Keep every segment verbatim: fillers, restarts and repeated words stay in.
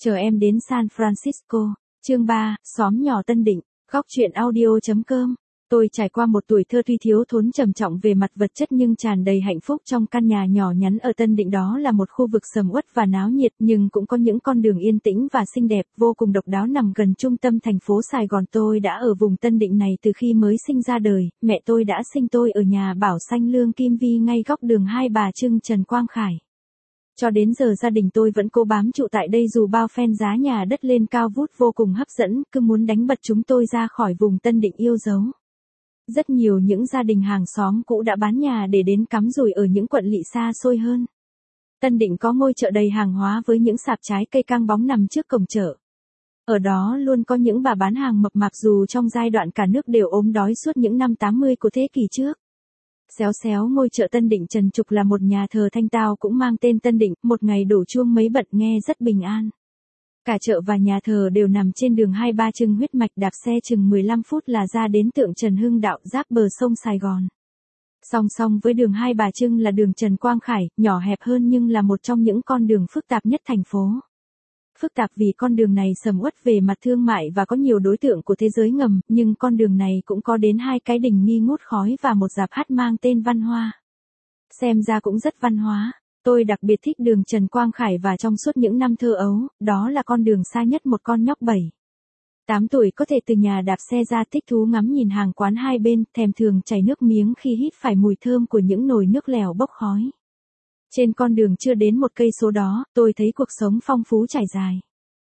Chờ em đến San Francisco. Chương ba, xóm nhỏ Tân Định, góc truyện audio.com. Tôi trải qua một tuổi thơ tuy thiếu thốn trầm trọng về mặt vật chất nhưng tràn đầy hạnh phúc trong căn nhà nhỏ nhắn ở Tân Định. Đó là một khu vực sầm uất và náo nhiệt nhưng cũng có những con đường yên tĩnh và xinh đẹp vô cùng độc đáo nằm gần trung tâm thành phố Sài Gòn. Tôi đã ở vùng Tân Định này từ khi mới sinh ra đời, mẹ tôi đã sinh tôi ở nhà Bảo Xanh Lương Kim Vi ngay góc đường Hai Bà Trưng Trần Quang Khải. Cho đến giờ gia đình tôi vẫn cố bám trụ tại đây dù bao phen giá nhà đất lên cao vút vô cùng hấp dẫn, cứ muốn đánh bật chúng tôi ra khỏi vùng Tân Định yêu dấu. Rất nhiều những gia đình hàng xóm cũ đã bán nhà để đến cắm rủi ở những quận lỵ xa xôi hơn. Tân Định có ngôi chợ đầy hàng hóa với những sạp trái cây căng bóng nằm trước cổng chợ. Ở đó luôn có những bà bán hàng mập mạp dù trong giai đoạn cả nước đều ốm đói suốt những năm tám mươi của thế kỷ trước. Xéo xéo ngôi chợ Tân Định Trần Trục là một nhà thờ thanh tao cũng mang tên Tân Định, một ngày đổ chuông mấy bận nghe rất bình an. Cả chợ và nhà thờ đều nằm trên đường Hai Bà Trưng huyết mạch, đạp xe chừng mười lăm phút là ra đến tượng Trần Hưng Đạo giáp bờ sông Sài Gòn. Song song với đường Hai Bà Trưng là đường Trần Quang Khải, nhỏ hẹp hơn nhưng là một trong những con đường phức tạp nhất thành phố. Phức tạp vì con đường này sầm uất về mặt thương mại và có nhiều đối tượng của thế giới ngầm, nhưng con đường này cũng có đến hai cái đình nghi ngút khói và một rạp hát mang tên Văn Hoa. Xem ra cũng rất văn hóa. Tôi đặc biệt thích đường Trần Quang Khải và trong suốt những năm thơ ấu, đó là con đường xa nhất một con nhóc bảy tám tuổi có thể từ nhà đạp xe ra thích thú ngắm nhìn hàng quán hai bên, thèm thường chảy nước miếng khi hít phải mùi thơm của những nồi nước lèo bốc khói. Trên con đường chưa đến một cây số đó, tôi thấy cuộc sống phong phú trải dài.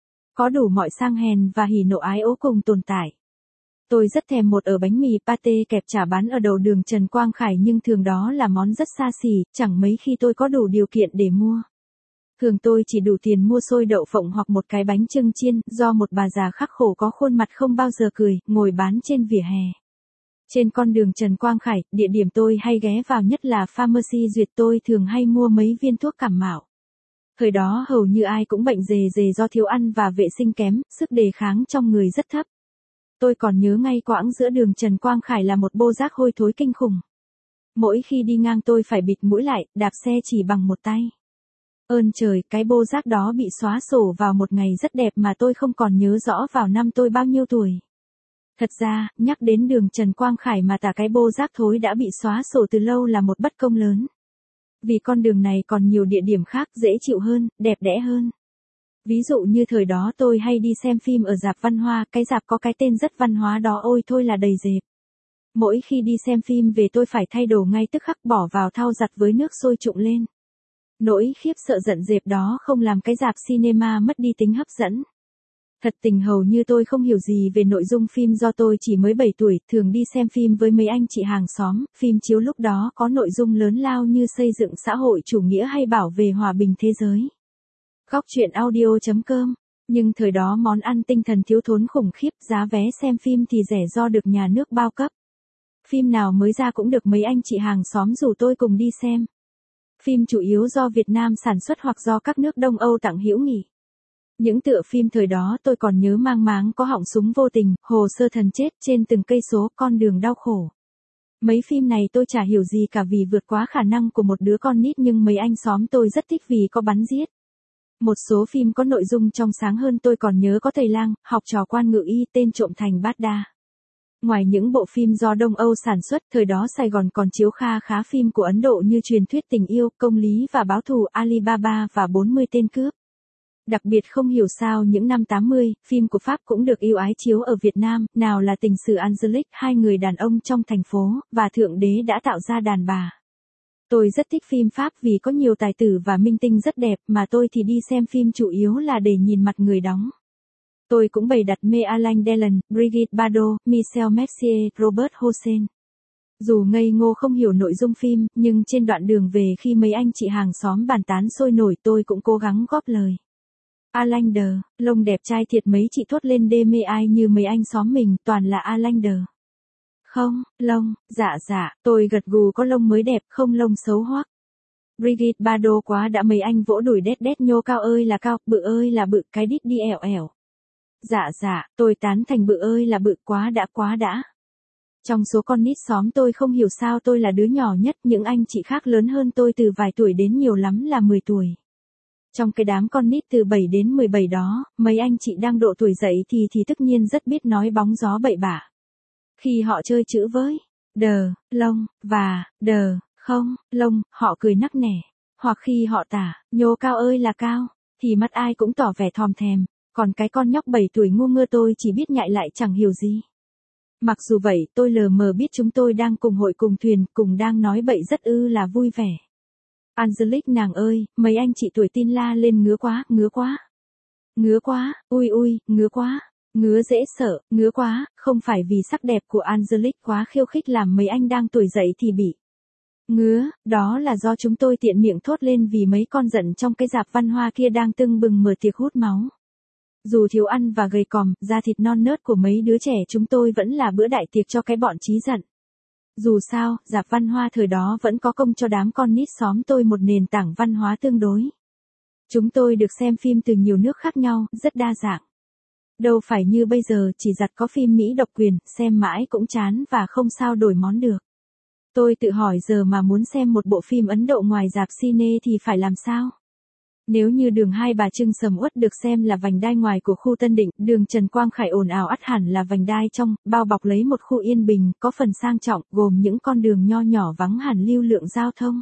Có đủ mọi sang hèn và hỉ nộ ái ố cùng tồn tại. Tôi rất thèm một ở bánh mì pate kẹp chả bán ở đầu đường Trần Quang Khải nhưng thường đó là món rất xa xỉ, chẳng mấy khi tôi có đủ điều kiện để mua. Thường tôi chỉ đủ tiền mua xôi đậu phộng hoặc một cái bánh chưng chiên, do một bà già khắc khổ có khuôn mặt không bao giờ cười, ngồi bán trên vỉa hè. Trên con đường Trần Quang Khải, địa điểm tôi hay ghé vào nhất là Pharmacy Duyệt. Tôi thường hay mua mấy viên thuốc cảm mạo. Thời đó hầu như ai cũng bệnh dề dề do thiếu ăn và vệ sinh kém, sức đề kháng trong người rất thấp. Tôi còn nhớ ngay quãng giữa đường Trần Quang Khải là một bô rác hôi thối kinh khủng. Mỗi khi đi ngang tôi phải bịt mũi lại, đạp xe chỉ bằng một tay. Ơn trời, cái bô rác đó bị xóa sổ vào một ngày rất đẹp mà tôi không còn nhớ rõ vào năm tôi bao nhiêu tuổi. Thật ra, nhắc đến đường Trần Quang Khải mà tả cái bô rác thối đã bị xóa sổ từ lâu là một bất công lớn. Vì con đường này còn nhiều địa điểm khác dễ chịu hơn, đẹp đẽ hơn. Ví dụ như thời đó tôi hay đi xem phim ở rạp Văn Hoa, cái rạp có cái tên rất văn hóa đó ôi thôi là đầy dẹp. Mỗi khi đi xem phim về tôi phải thay đồ ngay tức khắc bỏ vào thau giặt với nước sôi trụng lên. Nỗi khiếp sợ giận dẹp đó không làm cái rạp cinema mất đi tính hấp dẫn. Thật tình hầu như tôi không hiểu gì về nội dung phim do tôi chỉ mới bảy tuổi, thường đi xem phim với mấy anh chị hàng xóm, phim chiếu lúc đó có nội dung lớn lao như xây dựng xã hội chủ nghĩa hay bảo vệ hòa bình thế giới. Góc truyện audio.com. Nhưng thời đó món ăn tinh thần thiếu thốn khủng khiếp, giá vé xem phim thì rẻ do được nhà nước bao cấp. Phim nào mới ra cũng được mấy anh chị hàng xóm rủ tôi cùng đi xem. Phim chủ yếu do Việt Nam sản xuất hoặc do các nước Đông Âu tặng hữu nghị. Những tựa phim thời đó tôi còn nhớ mang máng có Họng Súng Vô Tình, Hồ Sơ Thần Chết, Trên Từng Cây Số, Con Đường Đau Khổ. Mấy phim này tôi chả hiểu gì cả vì vượt quá khả năng của một đứa con nít nhưng mấy anh xóm tôi rất thích vì có bắn giết. Một số phim có nội dung trong sáng hơn tôi còn nhớ có Thầy Lang, Học Trò Quan Ngự Y, Tên Trộm Thành Bát Đa. Ngoài những bộ phim do Đông Âu sản xuất, thời đó Sài Gòn còn chiếu kha khá phim của Ấn Độ như Truyền Thuyết Tình Yêu, Công Lý và Báo Thù, Alibaba và bốn mươi Tên Cướp. Đặc biệt không hiểu sao những năm tám mươi, phim của Pháp cũng được yêu ái chiếu ở Việt Nam, nào là Tình Sự Angelique, Hai Người Đàn Ông Trong Thành Phố, và Thượng Đế Đã Tạo Ra Đàn Bà. Tôi rất thích phim Pháp vì có nhiều tài tử và minh tinh rất đẹp mà tôi thì đi xem phim chủ yếu là để nhìn mặt người đóng. Tôi cũng bày đặt mê Alain Delon, Brigitte Bardot, Michel Mercier, Robert Hossein. Dù ngây ngô không hiểu nội dung phim, nhưng trên đoạn đường về khi mấy anh chị hàng xóm bàn tán sôi nổi tôi cũng cố gắng góp lời. Alain de, lông đẹp trai thiệt mấy chị thốt lên đê mê ai như mấy anh xóm mình, toàn là Alain de. Không, lông, dạ dạ, tôi gật gù có lông mới đẹp, không lông xấu hoắc. Brigitte Bardot quá đã mấy anh vỗ đùi đét đét nhô cao ơi là cao, bự ơi là bự, cái đít đi ẻo ẻo. Dạ dạ, tôi tán thành bự ơi là bự quá đã quá đã. Trong số con nít xóm tôi không hiểu sao tôi là đứa nhỏ nhất, những anh chị khác lớn hơn tôi từ vài tuổi đến nhiều lắm là mười tuổi. Trong cái đám con nít từ bảy đến mười bảy đó, mấy anh chị đang độ tuổi dậy thì thì tất nhiên rất biết nói bóng gió bậy bạ. Khi họ chơi chữ với đờ, lông, và đờ, không, lông, họ cười nắc nẻ. Hoặc khi họ tả, nhô cao ơi là cao, thì mắt ai cũng tỏ vẻ thòm thèm, còn cái con nhóc bảy tuổi ngu ngơ tôi chỉ biết nhại lại chẳng hiểu gì. Mặc dù vậy, tôi lờ mờ biết chúng tôi đang cùng hội cùng thuyền, cùng đang nói bậy rất ư là vui vẻ. Angelic nàng ơi, mấy anh chị tuổi tin la lên ngứa quá, ngứa quá. Ngứa quá, ui ui, ngứa quá. Ngứa dễ sợ, ngứa quá, không phải vì sắc đẹp của Angelic quá khiêu khích làm mấy anh đang tuổi dậy thì bị ngứa, đó là do chúng tôi tiện miệng thốt lên vì mấy con giận trong cái rạp văn hoa kia đang tưng bừng mở tiệc hút máu. Dù thiếu ăn và gầy còm, da thịt non nớt của mấy đứa trẻ chúng tôi vẫn là bữa đại tiệc cho cái bọn trí giận. Dù sao, rạp văn hoa thời đó vẫn có công cho đám con nít xóm tôi một nền tảng văn hóa tương đối. Chúng tôi được xem phim từ nhiều nước khác nhau, rất đa dạng. Đâu phải như bây giờ chỉ giặt có phim Mỹ độc quyền, xem mãi cũng chán và không sao đổi món được. Tôi tự hỏi giờ mà muốn xem một bộ phim Ấn Độ ngoài rạp cine thì phải làm sao? Nếu như đường Hai Bà Trưng sầm uất được xem là vành đai ngoài của khu Tân Định, đường Trần Quang Khải ồn ào ắt hẳn là vành đai trong, bao bọc lấy một khu yên bình, có phần sang trọng, gồm những con đường nho nhỏ vắng hẳn lưu lượng giao thông.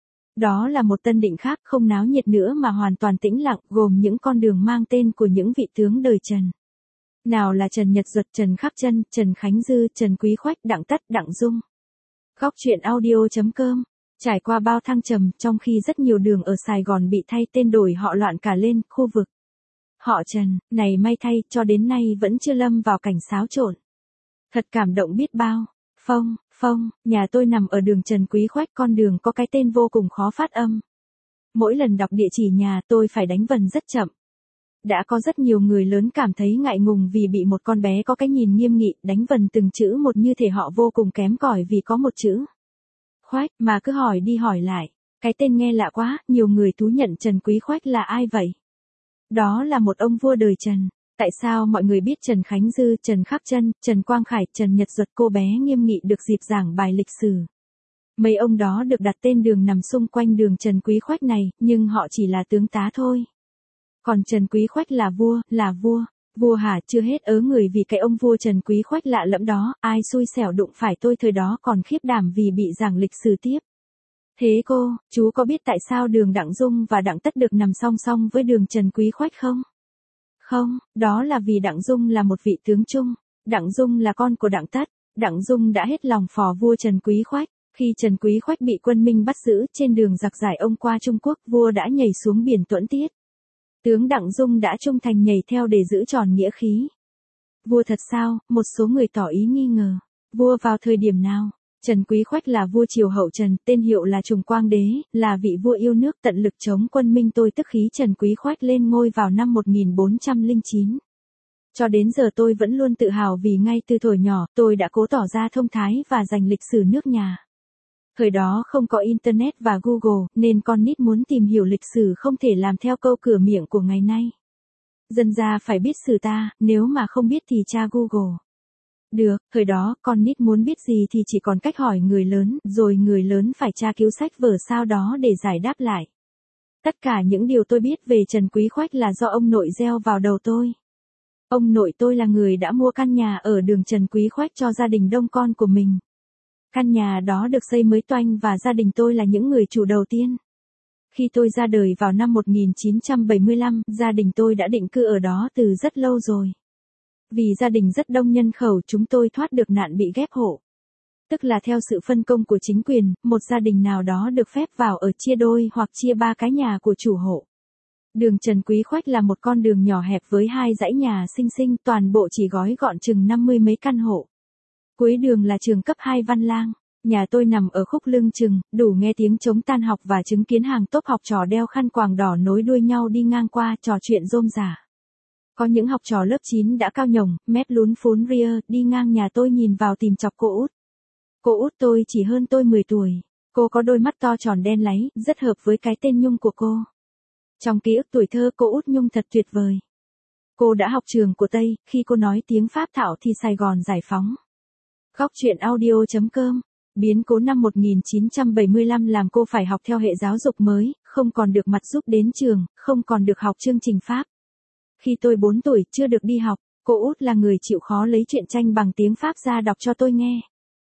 Đó là một Tân Định khác, không náo nhiệt nữa mà hoàn toàn tĩnh lặng, gồm những con đường mang tên của những vị tướng đời Trần. Nào là Trần Nhật Duật, Trần Khắc Chân, Trần Khánh Dư, Trần Quý Khoách, Đặng Tất, Đặng Dung. Góc truyện audio.com. Trải qua bao thăng trầm, trong khi rất nhiều đường ở Sài Gòn bị thay tên đổi họ loạn cả lên, khu vực họ Trần, này may thay, cho đến nay vẫn chưa lâm vào cảnh xáo trộn. Thật cảm động biết bao. Phong, Phong, nhà tôi nằm ở đường Trần Quý Khoách, con đường có cái tên vô cùng khó phát âm. Mỗi lần đọc địa chỉ nhà tôi phải đánh vần rất chậm. Đã có rất nhiều người lớn cảm thấy ngại ngùng vì bị một con bé có cái nhìn nghiêm nghị, đánh vần từng chữ một như thể họ vô cùng kém cỏi vì có một chữ Khoách mà cứ hỏi đi hỏi lại. Cái tên nghe lạ quá, nhiều người thú nhận Trần Quý Khoách là ai vậy? Đó là một ông vua đời Trần. Tại sao mọi người biết Trần Khánh Dư, Trần Khắc Chân, Trần Quang Khải, Trần Nhật Duật, cô bé nghiêm nghị được dịp giảng bài lịch sử? Mấy ông đó được đặt tên đường nằm xung quanh đường Trần Quý Khoách này, nhưng họ chỉ là tướng tá thôi. Còn Trần Quý Khoách là vua, là vua. Vua hả, chưa hết ớ người vì cái ông vua Trần Quý Khoách lạ lẫm đó, ai xui xẻo đụng phải tôi thời đó còn khiếp đảm vì bị giảng lịch sử tiếp. Thế cô, chú có biết tại sao đường Đặng Dung và Đặng Tất được nằm song song với đường Trần Quý Khoách không? Không, đó là vì Đặng Dung là một vị tướng trung. Đặng Dung là con của Đặng Tất. Đặng Dung đã hết lòng phò vua Trần Quý Khoách. Khi Trần Quý Khoách bị quân Minh bắt giữ trên đường giặc giải ông qua Trung Quốc, vua đã nhảy xuống biển Tuẫn Tiết. Tướng Đặng Dung đã trung thành nhảy theo để giữ tròn nghĩa khí. Vua thật sao? Một số người tỏ ý nghi ngờ. Vua vào thời điểm nào? Trần Quý Khoách là vua triều hậu Trần, tên hiệu là Trùng Quang Đế, là vị vua yêu nước tận lực chống quân Minh tôi tức khí Trần Quý Khoách lên ngôi vào năm một nghìn bốn trăm lẻ chín. Cho đến giờ tôi vẫn luôn tự hào vì ngay từ thuở nhỏ, tôi đã cố tỏ ra thông thái và dành lịch sử nước nhà. Thời đó không có Internet và Google, nên con nít muốn tìm hiểu lịch sử không thể làm theo câu cửa miệng của ngày nay. Dân gia phải biết sử ta, nếu mà không biết thì tra Google. Được, thời đó, con nít muốn biết gì thì chỉ còn cách hỏi người lớn, rồi người lớn phải tra cứu sách vở sao đó để giải đáp lại. Tất cả những điều tôi biết về Trần Quý Khoách là do ông nội gieo vào đầu tôi. Ông nội tôi là người đã mua căn nhà ở đường Trần Quý Khoách cho gia đình đông con của mình. Căn nhà đó được xây mới toanh và gia đình tôi là những người chủ đầu tiên. Khi tôi ra đời vào năm một nghìn chín trăm bảy mươi lăm, gia đình tôi đã định cư ở đó từ rất lâu rồi. Vì gia đình rất đông nhân khẩu, chúng tôi thoát được nạn bị ghép hộ. Tức là theo sự phân công của chính quyền, một gia đình nào đó được phép vào ở chia đôi hoặc chia ba cái nhà của chủ hộ. Đường Trần Quý Khoách là một con đường nhỏ hẹp với hai dãy nhà xinh xinh, toàn bộ chỉ gói gọn chừng năm mươi mấy căn hộ. Cuối đường là trường cấp hai Văn Lang. Nhà tôi nằm ở khúc lưng chừng, đủ nghe tiếng trống tan học và chứng kiến hàng tốp học trò đeo khăn quàng đỏ nối đuôi nhau đi ngang qua trò chuyện rôm rả. Có những học trò lớp chín đã cao nhồng, mép lún phún ria, đi ngang nhà tôi nhìn vào tìm chọc cô út. Cô út tôi chỉ hơn tôi mười tuổi. Cô có đôi mắt to tròn đen láy, rất hợp với cái tên Nhung của cô. Trong ký ức tuổi thơ cô út Nhung thật tuyệt vời. Cô đã học trường của Tây, khi cô nói tiếng Pháp thạo thì Sài Gòn giải phóng. Góc truyện audio.com Biến cố năm một nghìn chín trăm bảy mươi lăm làm cô phải học theo hệ giáo dục mới, không còn được mặt giúp đến trường, không còn được học chương trình Pháp. Khi tôi bốn tuổi, chưa được đi học, cô út là người chịu khó lấy truyện tranh bằng tiếng Pháp ra đọc cho tôi nghe.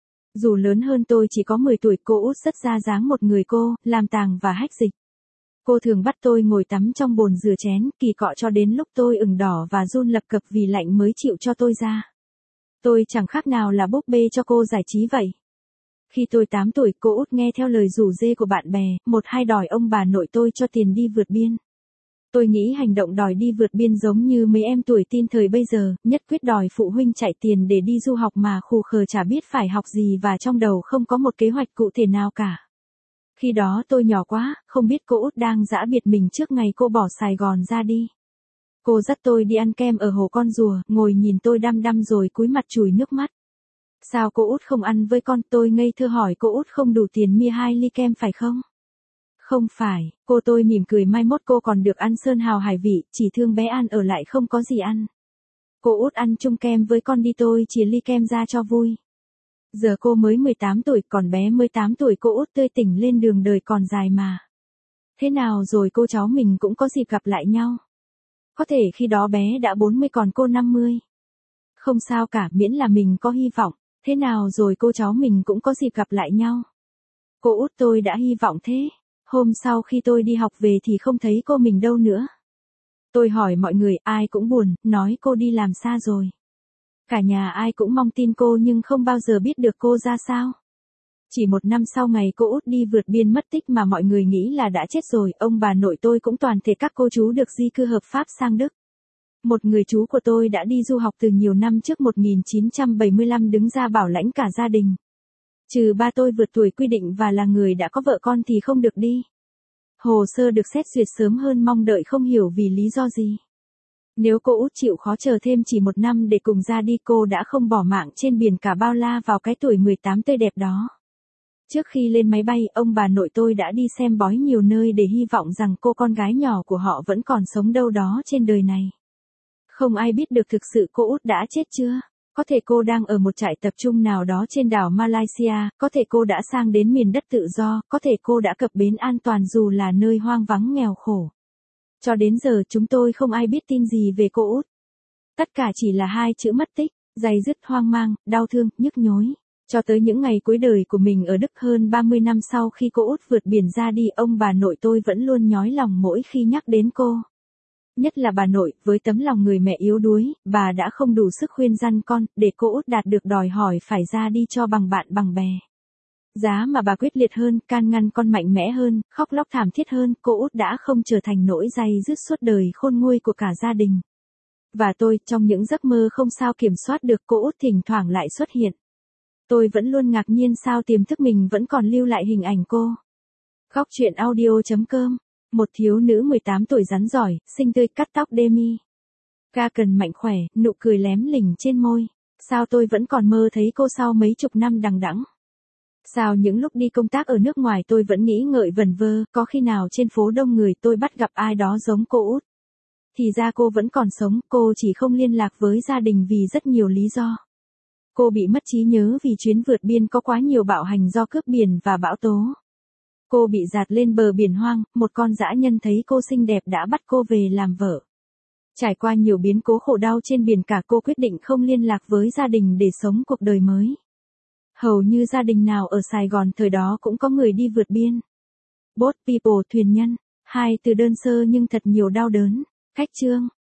Dù lớn hơn tôi chỉ có mười tuổi, cô út rất ra dáng một người cô, làm tàng và hách dịch. Cô thường bắt tôi ngồi tắm trong bồn rửa chén, kỳ cọ cho đến lúc tôi ửng đỏ và run lập cập vì lạnh mới chịu cho tôi ra. Tôi chẳng khác nào là búp bê cho cô giải trí vậy. Khi tôi tám tuổi, cô út nghe theo lời rủ rê của bạn bè, một hai đòi ông bà nội tôi cho tiền đi vượt biên. Tôi nghĩ hành động đòi đi vượt biên giống như mấy em tuổi teen thời bây giờ, nhất quyết đòi phụ huynh chạy tiền để đi du học mà khù khờ chả biết phải học gì và trong đầu không có một kế hoạch cụ thể nào cả. Khi đó tôi nhỏ quá, không biết cô út đang giã biệt mình trước ngày cô bỏ Sài Gòn ra đi. Cô dắt tôi đi ăn kem ở Hồ Con Rùa, ngồi nhìn tôi đăm đăm rồi cúi mặt chùi nước mắt. Sao cô út không ăn với con? Tôi ngây thơ hỏi cô út không đủ tiền mua hai ly kem phải không? Không phải, cô tôi mỉm cười mai mốt cô còn được ăn sơn hào hải vị, chỉ thương bé An ở lại không có gì ăn. Cô út ăn chung kem với con đi, tôi chia ly kem ra cho vui. Giờ cô mới mười tám tuổi, còn bé mới tám tuổi, cô út tươi tỉnh lên đường đời còn dài mà. Thế nào rồi cô cháu mình cũng có dịp gặp lại nhau. Có thể khi đó bé đã bốn mươi còn cô năm mươi. Không sao cả, miễn là mình có hy vọng. Thế nào rồi cô cháu mình cũng có dịp gặp lại nhau. Cô út tôi đã hy vọng thế. Hôm sau khi tôi đi học về thì không thấy cô mình đâu nữa. Tôi hỏi mọi người, ai cũng buồn, nói cô đi làm xa rồi. Cả nhà ai cũng mong tin cô nhưng không bao giờ biết được cô ra sao. Chỉ một năm sau ngày cô út đi vượt biên mất tích mà mọi người nghĩ là đã chết rồi, ông bà nội tôi cũng toàn thể các cô chú được di cư hợp pháp sang Đức. Một người chú của tôi đã đi du học từ nhiều năm trước một nghìn chín trăm bảy mươi lăm đứng ra bảo lãnh cả gia đình. Trừ ba tôi vượt tuổi quy định và là người đã có vợ con thì không được đi. Hồ sơ được xét duyệt sớm hơn mong đợi không hiểu vì lý do gì. Nếu cô út chịu khó chờ thêm chỉ một năm để cùng ra đi, cô đã không bỏ mạng trên biển cả bao la vào cái tuổi mười tám tươi đẹp đó. Trước khi lên máy bay, ông bà nội tôi đã đi xem bói nhiều nơi để hy vọng rằng cô con gái nhỏ của họ vẫn còn sống đâu đó trên đời này. Không ai biết được thực sự cô út đã chết chưa. Có thể cô đang ở một trại tập trung nào đó trên đảo Malaysia, có thể cô đã sang đến miền đất tự do, có thể cô đã cập bến an toàn dù là nơi hoang vắng nghèo khổ. Cho đến giờ chúng tôi không ai biết tin gì về cô út. Tất cả chỉ là hai chữ mất tích, day dứt, hoang mang, đau thương, nhức nhối. Cho tới những ngày cuối đời của mình ở Đức hơn ba mươi năm sau khi cô út vượt biển ra đi, ông bà nội tôi vẫn luôn nhói lòng mỗi khi nhắc đến cô. Nhất là bà nội, với tấm lòng người mẹ yếu đuối, bà đã không đủ sức khuyên răn con, để cô út đạt được đòi hỏi phải ra đi cho bằng bạn bằng bè. Giá mà bà quyết liệt hơn, can ngăn con mạnh mẽ hơn, khóc lóc thảm thiết hơn, cô út đã không trở thành nỗi day dứt suốt đời khôn nguôi của cả gia đình. Và tôi, trong những giấc mơ không sao kiểm soát được, cô út thỉnh thoảng lại xuất hiện. Tôi vẫn luôn ngạc nhiên sao tiềm thức mình vẫn còn lưu lại hình ảnh cô. Góc truyện audio chấm com. Một thiếu nữ mười tám tuổi rắn giỏi, xinh tươi, cắt tóc demi. Ca cần mạnh khỏe, nụ cười lém lỉnh trên môi. Sao tôi vẫn còn mơ thấy cô sau mấy chục năm đằng đẵng. Sao những lúc đi công tác ở nước ngoài tôi vẫn nghĩ ngợi vẩn vơ, có khi nào trên phố đông người tôi bắt gặp ai đó giống cô út. Thì ra cô vẫn còn sống, cô chỉ không liên lạc với gia đình vì rất nhiều lý do. Cô bị mất trí nhớ vì chuyến vượt biên có quá nhiều bạo hành do cướp biển và bão tố. Cô bị dạt lên bờ biển hoang, một con dã nhân thấy cô xinh đẹp đã bắt cô về làm vợ. Trải qua nhiều biến cố khổ đau trên biển cả, cô quyết định không liên lạc với gia đình để sống cuộc đời mới. Hầu như gia đình nào ở Sài Gòn thời đó cũng có người đi vượt biên. Boat people, thuyền nhân. Hai từ đơn sơ nhưng thật nhiều đau đớn. Khách chương.